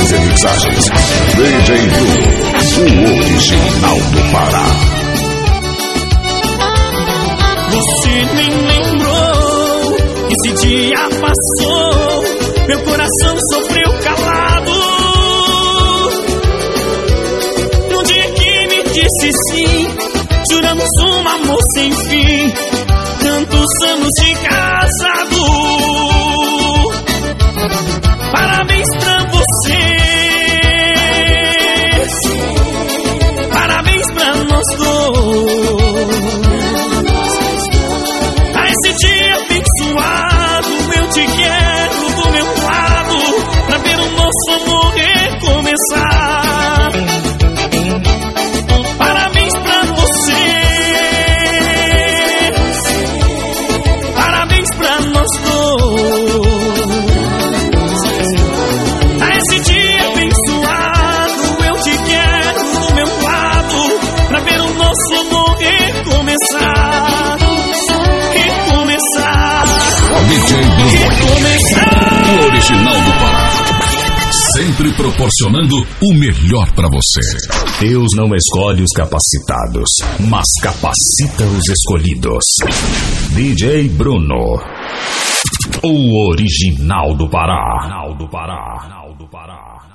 gravações e mixagens. D J Bruno, o original do Pará. Você nem lembrou que esse dia passou, meu coração sofreu calado. No dia que me disse sim, juramos um amor sem fim, tantos anos de casado. Parabéns pra você, parabéns pra nós dois. A esse dia abençoado, eu te quero do meu lado, pra ver o nosso amor recomeçar. Parabéns pra você, parabéns pra nós dois. A esse dia abençoado, eu te quero do meu lado, pra ver o nosso amor recomeçar. Recomeçar. D J Bruno, Recomeçar. o original do Pará. Sempre proporcionando o melhor pra você. Deus não escolhe os capacitados, mas capacita os escolhidos. D J Bruno, o original do Pará. Do Pará. Do Pará.